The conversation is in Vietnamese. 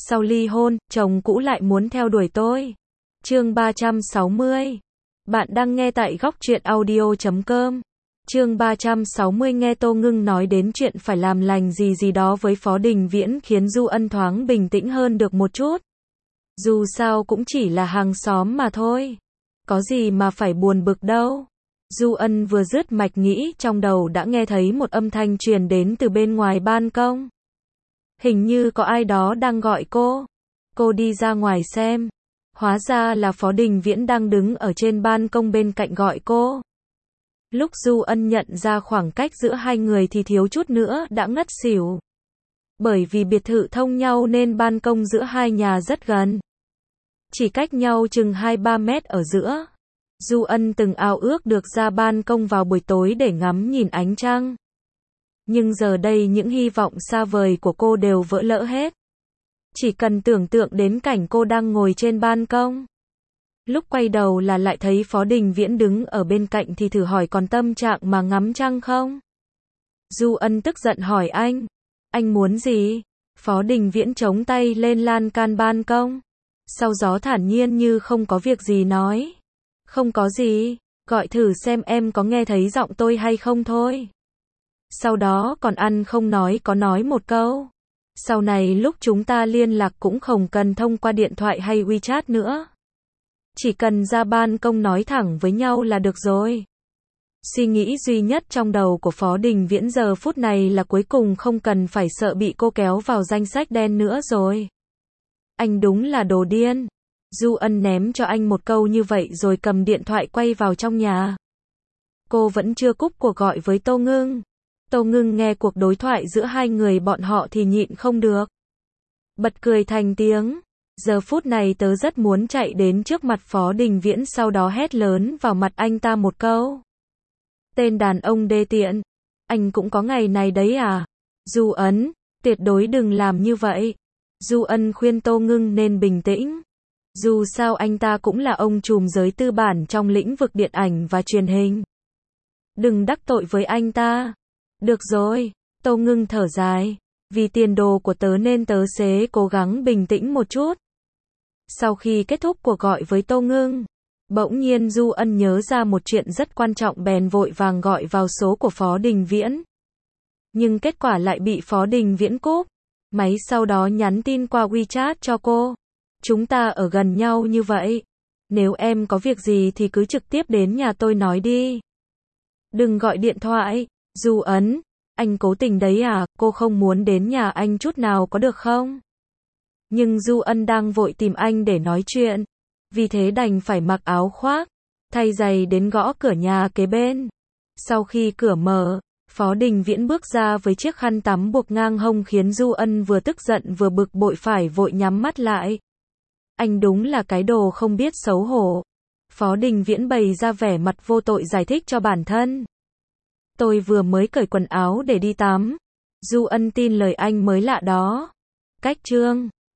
Sau ly hôn, chồng cũ lại muốn theo đuổi tôi. Chương 360. Bạn đang nghe tại góc truyện audio.com. Chương 360 nghe Tô Ngưng nói đến chuyện phải làm lành gì đó với Phó Đình Viễn khiến Du Ân thoáng bình tĩnh hơn được một chút. Dù sao cũng chỉ là hàng xóm mà thôi. Có gì mà phải buồn bực đâu. Du Ân vừa dứt mạch nghĩ trong đầu đã nghe thấy một âm thanh truyền đến từ bên ngoài ban công. Hình như có ai đó đang gọi cô. Cô đi ra ngoài xem. Hóa ra là Phó Đình Viễn đang đứng ở trên ban công bên cạnh gọi cô. Lúc Du Ân nhận ra khoảng cách giữa hai người thì thiếu chút nữa đã ngất xỉu. Bởi vì biệt thự thông nhau nên ban công giữa hai nhà rất gần. Chỉ cách nhau chừng 2-3 mét ở giữa. Du Ân từng ao ước được ra ban công vào buổi tối để ngắm nhìn ánh trăng. Nhưng giờ đây những hy vọng xa vời của cô đều vỡ lỡ hết. Chỉ cần tưởng tượng đến cảnh cô đang ngồi trên ban công. Lúc quay đầu là lại thấy Phó Đình Viễn đứng ở bên cạnh thì thử hỏi còn tâm trạng mà ngắm trăng không? Du Ân tức giận hỏi anh muốn gì? Phó Đình Viễn chống tay lên lan can ban công. Sau gió thản nhiên như không có việc gì nói. Không có gì, gọi thử xem em có nghe thấy giọng tôi hay không thôi. Sau đó còn ăn không nói có nói một câu. Sau này lúc chúng ta liên lạc cũng không cần thông qua điện thoại hay WeChat nữa. Chỉ cần ra ban công nói thẳng với nhau là được rồi. Suy nghĩ duy nhất trong đầu của Phó Đình Viễn giờ phút này là cuối cùng không cần phải sợ bị cô kéo vào danh sách đen nữa rồi. Anh đúng là đồ điên. Du Ân ném cho anh một câu như vậy rồi cầm điện thoại quay vào trong nhà. Cô vẫn chưa cúp cuộc gọi với Tô Ngưng. Tô Ngưng nghe cuộc đối thoại giữa hai người bọn họ thì nhịn không được. Bật cười thành tiếng. Giờ phút này tớ rất muốn chạy đến trước mặt Phó Đình Viễn sau đó hét lớn vào mặt anh ta một câu. Tên đàn ông đê tiện. Anh cũng có ngày này đấy à? Du Ân, tuyệt đối đừng làm như vậy. Du Ân khuyên Tô Ngưng nên bình tĩnh. Dù sao anh ta cũng là ông trùm giới tư bản trong lĩnh vực điện ảnh và truyền hình. Đừng đắc tội với anh ta. Được rồi, Tô Ngưng thở dài. Vì tiền đồ của tớ nên tớ sẽ cố gắng bình tĩnh một chút. Sau khi kết thúc cuộc gọi với Tô Ngưng, bỗng nhiên Du Ân nhớ ra một chuyện rất quan trọng bèn vội vàng gọi vào số của Phó Đình Viễn. Nhưng kết quả lại bị Phó Đình Viễn cúp. Máy sau đó nhắn tin qua WeChat cho cô. Chúng ta ở gần nhau như vậy. Nếu em có việc gì thì cứ trực tiếp đến nhà tôi nói đi. Đừng gọi điện thoại. Du Ân, anh cố tình đấy à, cô không muốn đến nhà anh chút nào có được không? Nhưng Du Ân đang vội tìm anh để nói chuyện. Vì thế đành phải mặc áo khoác, thay giày đến gõ cửa nhà kế bên. Sau khi cửa mở, Phó Đình Viễn bước ra với chiếc khăn tắm buộc ngang hông khiến Du Ân vừa tức giận vừa bực bội phải vội nhắm mắt lại. Anh đúng là cái đồ không biết xấu hổ. Phó Đình Viễn bày ra vẻ mặt vô tội giải thích cho bản thân. Tôi vừa mới cởi quần áo để đi tắm. Du Ân tin lời anh mới lạ đó. Cách chương